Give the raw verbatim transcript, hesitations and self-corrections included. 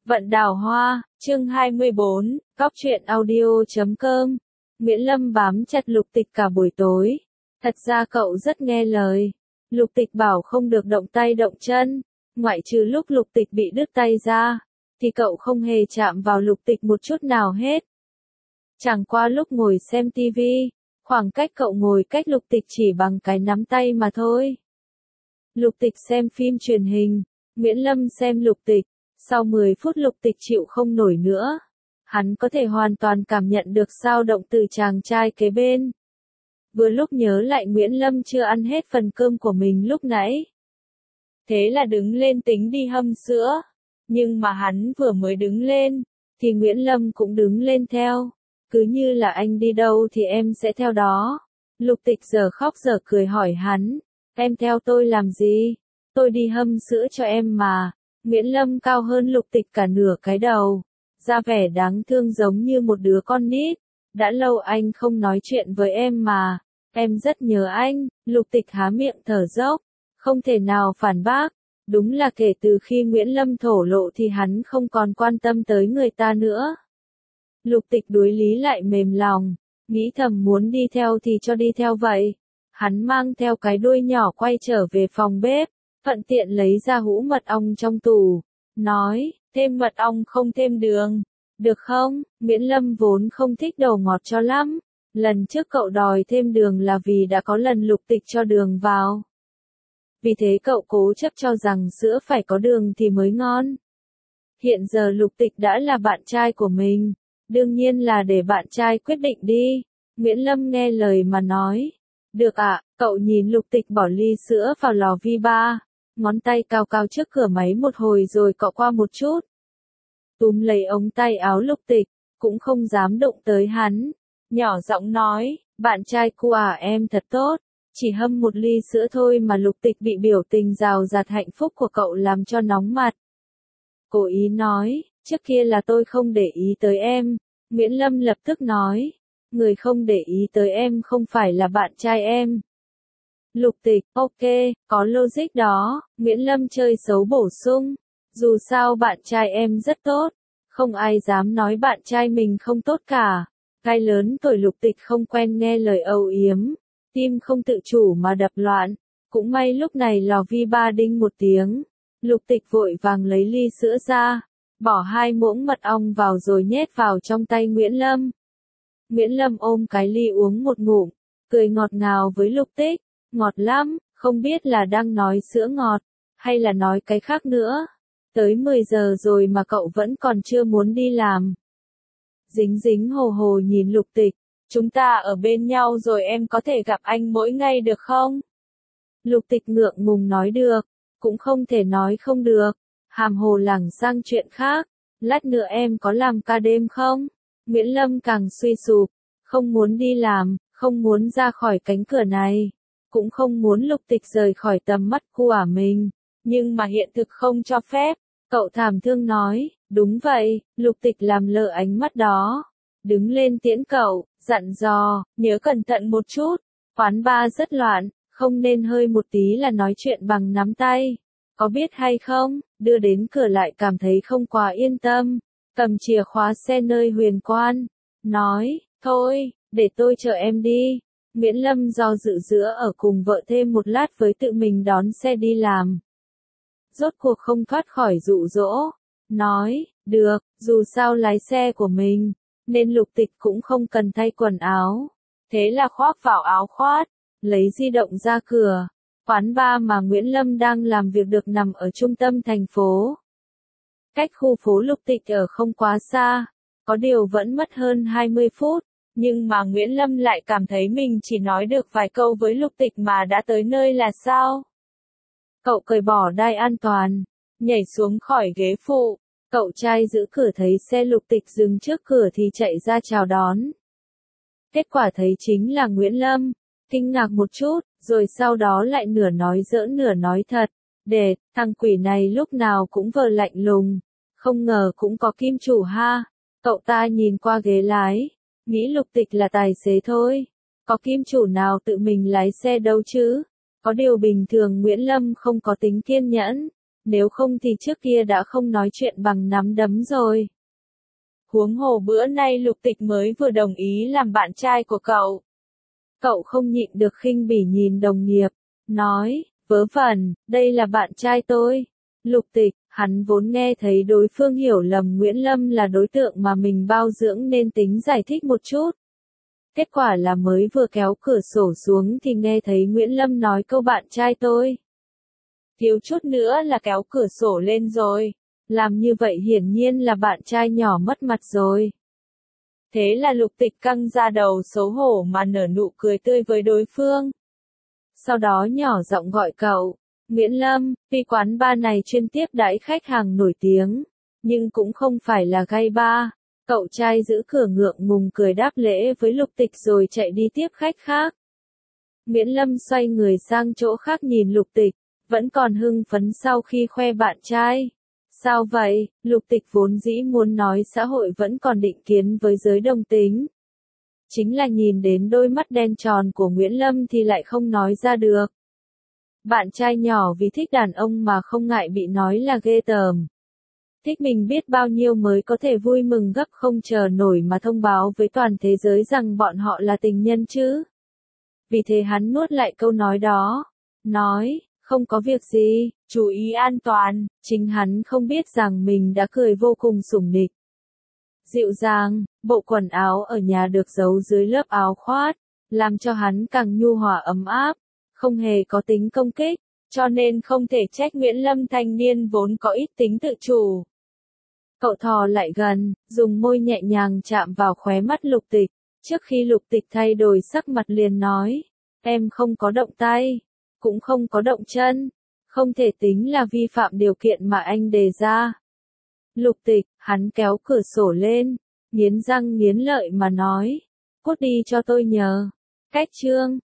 Vận đào hoa, chương hai mươi bốn, cóc truyện audio chấm com. Nguyễn Lâm bám chặt Lục Tịch cả buổi tối. Thật ra cậu rất nghe lời. Lục Tịch bảo không được động tay động chân. Ngoại trừ lúc Lục Tịch bị đứt tay ra, thì cậu không hề chạm vào Lục Tịch một chút nào hết. Chẳng qua lúc ngồi xem tivi, khoảng cách cậu ngồi cách Lục Tịch chỉ bằng cái nắm tay mà thôi. Lục Tịch xem phim truyền hình, Nguyễn Lâm xem Lục Tịch. Sau mười phút Lục Tịch chịu không nổi nữa. Hắn có thể hoàn toàn cảm nhận được dao động từ chàng trai kế bên. Vừa lúc nhớ lại Nguyễn Lâm chưa ăn hết phần cơm của mình lúc nãy. Thế là đứng lên tính đi hâm sữa. Nhưng mà hắn vừa mới đứng lên, thì Nguyễn Lâm cũng đứng lên theo. Cứ như là anh đi đâu thì em sẽ theo đó. Lục Tịch giờ khóc giờ cười hỏi hắn. Em theo tôi làm gì? Tôi đi hâm sữa cho em mà. Nguyễn Lâm cao hơn Lục Tịch cả nửa cái đầu, ra vẻ đáng thương giống như một đứa con nít. Đã lâu anh không nói chuyện với em mà, em rất nhớ anh. Lục Tịch há miệng thở dốc, không thể nào phản bác. Đúng là kể từ khi Nguyễn Lâm thổ lộ thì hắn không còn quan tâm tới người ta nữa. Lục Tịch đuối lý lại mềm lòng, nghĩ thầm muốn đi theo thì cho đi theo vậy. Hắn mang theo cái đuôi nhỏ quay trở về phòng bếp. Thuận tiện lấy ra hũ mật ong trong tủ, nói, thêm mật ong không thêm đường, được không? Nguyễn Lâm vốn không thích đồ ngọt cho lắm, lần trước cậu đòi thêm đường là vì đã có lần Lục Tịch cho đường vào. Vì thế cậu cố chấp cho rằng sữa phải có đường thì mới ngon. Hiện giờ Lục Tịch đã là bạn trai của mình, đương nhiên là để bạn trai quyết định đi. Nguyễn Lâm nghe lời mà nói, được ạ. Cậu nhìn Lục Tịch bỏ ly sữa vào lò vi ba. Ngón tay cao cao trước cửa máy một hồi rồi cọ qua một chút. Túm lấy ống tay áo Lục Tịch, cũng không dám đụng tới hắn. Nhỏ giọng nói, bạn trai cu à em thật tốt, chỉ hâm một ly sữa thôi mà. Lục Tịch bị biểu tình rào rạt hạnh phúc của cậu làm cho nóng mặt. Cố ý nói, trước kia là tôi không để ý tới em. Nguyễn Lâm lập tức nói, người không để ý tới em không phải là bạn trai em. Lục Tịch, ok, có logic đó. Nguyễn Lâm chơi xấu bổ sung. Dù sao bạn trai em rất tốt. Không ai dám nói bạn trai mình không tốt cả. Gai lớn tuổi Lục Tịch không quen nghe lời âu yếm. Tim không tự chủ mà đập loạn. Cũng may lúc này lò vi ba đinh một tiếng. Lục Tịch vội vàng lấy ly sữa ra. Bỏ hai muỗng mật ong vào rồi nhét vào trong tay Nguyễn Lâm. Nguyễn Lâm ôm cái ly uống một ngụm. Cười ngọt ngào với Lục Tịch. Ngọt lắm, không biết là đang nói sữa ngọt, hay là nói cái khác nữa. Tới mười giờ rồi mà cậu vẫn còn chưa muốn đi làm. Dính dính hồ hồ nhìn Lục Tịch, chúng ta ở bên nhau rồi em có thể gặp anh mỗi ngày được không? Lục Tịch ngượng ngùng nói được, cũng không thể nói không được. Hàm hồ lảng sang chuyện khác, lát nữa em có làm ca đêm không? Nguyễn Lâm càng suy sụp, không muốn đi làm, không muốn ra khỏi cánh cửa này. Cũng không muốn Lục Tịch rời khỏi tầm mắt của mình, nhưng mà hiện thực không cho phép. Cậu thảm thương nói, đúng vậy. Lục Tịch làm lơ ánh mắt đó, đứng lên tiễn cậu, dặn dò, nhớ cẩn thận một chút. Quán bar rất loạn, không nên hơi một tí là nói chuyện bằng nắm tay, có biết hay không? Đưa đến cửa lại cảm thấy không quá yên tâm, cầm chìa khóa xe nơi Huyền Quan, nói, thôi, để tôi chở em đi. Nguyễn Lâm do dự giữa ở cùng vợ thêm một lát với tự mình đón xe đi làm. Rốt cuộc không thoát khỏi dụ dỗ. Nói, được, dù sao lái xe của mình, nên Lục Tịch cũng không cần thay quần áo. Thế là khoác vào áo khoác, lấy di động ra cửa. Quán bar mà Nguyễn Lâm đang làm việc được nằm ở trung tâm thành phố. Cách khu phố Lục Tịch ở không quá xa, có điều vẫn mất hơn hai mươi phút. Nhưng mà Nguyễn Lâm lại cảm thấy mình chỉ nói được vài câu với Lục Tịch mà đã tới nơi là sao? Cậu cởi bỏ đai an toàn, nhảy xuống khỏi ghế phụ. Cậu trai giữ cửa thấy xe Lục Tịch dừng trước cửa thì chạy ra chào đón. Kết quả thấy chính là Nguyễn Lâm, kinh ngạc một chút, rồi sau đó lại nửa nói giỡn nửa nói thật. Đệt, thằng quỷ này lúc nào cũng vờ lạnh lùng, không ngờ cũng có kim chủ ha. Cậu ta nhìn qua ghế lái. Nghĩ Lục Tịch là tài xế thôi, có kim chủ nào tự mình lái xe đâu chứ. Có điều bình thường Nguyễn Lâm không có tính kiên nhẫn, nếu không thì trước kia đã không nói chuyện bằng nắm đấm rồi. Huống hồ bữa nay Lục Tịch mới vừa đồng ý làm bạn trai của cậu. Cậu không nhịn được khinh bỉ nhìn đồng nghiệp, nói, vớ vẩn, đây là bạn trai tôi. Lục Tịch, hắn vốn nghe thấy đối phương hiểu lầm Nguyễn Lâm là đối tượng mà mình bao dưỡng nên tính giải thích một chút. Kết quả là mới vừa kéo cửa sổ xuống thì nghe thấy Nguyễn Lâm nói câu bạn trai tôi. Thiếu chút nữa là kéo cửa sổ lên rồi. Làm như vậy hiển nhiên là bạn trai nhỏ mất mặt rồi. Thế là Lục Tịch căng ra đầu xấu hổ mà nở nụ cười tươi với đối phương. Sau đó nhỏ giọng gọi cậu, Nguyễn Lâm, tuy quán bar này chuyên tiếp đãi khách hàng nổi tiếng, nhưng cũng không phải là gay bar. Cậu trai giữ cửa ngượng ngùng cười đáp lễ với Lục Tịch rồi chạy đi tiếp khách khác. Nguyễn Lâm xoay người sang chỗ khác nhìn Lục Tịch, vẫn còn hưng phấn sau khi khoe bạn trai. Sao vậy? Lục Tịch vốn dĩ muốn nói xã hội vẫn còn định kiến với giới đồng tính. Chính là nhìn đến đôi mắt đen tròn của Nguyễn Lâm thì lại không nói ra được. Bạn trai nhỏ vì thích đàn ông mà không ngại bị nói là ghê tởm. Thích mình biết bao nhiêu mới có thể vui mừng gấp không chờ nổi mà thông báo với toàn thế giới rằng bọn họ là tình nhân chứ. Vì thế hắn nuốt lại câu nói đó. Nói, không có việc gì, chú ý an toàn, chính hắn không biết rằng mình đã cười vô cùng sủng nịch. Dịu dàng, bộ quần áo ở nhà được giấu dưới lớp áo khoác, làm cho hắn càng nhu hòa ấm áp, không hề có tính công kích, cho nên không thể trách Nguyễn Lâm thanh niên vốn có ít tính tự chủ. Cậu thò lại gần, dùng môi nhẹ nhàng chạm vào khóe mắt Lục Tịch, trước khi Lục Tịch thay đổi sắc mặt liền nói, em không có động tay, cũng không có động chân, không thể tính là vi phạm điều kiện mà anh đề ra. Lục Tịch, hắn kéo cửa sổ lên, nghiến răng nghiến lợi mà nói, cút đi cho tôi nhờ. Cách chương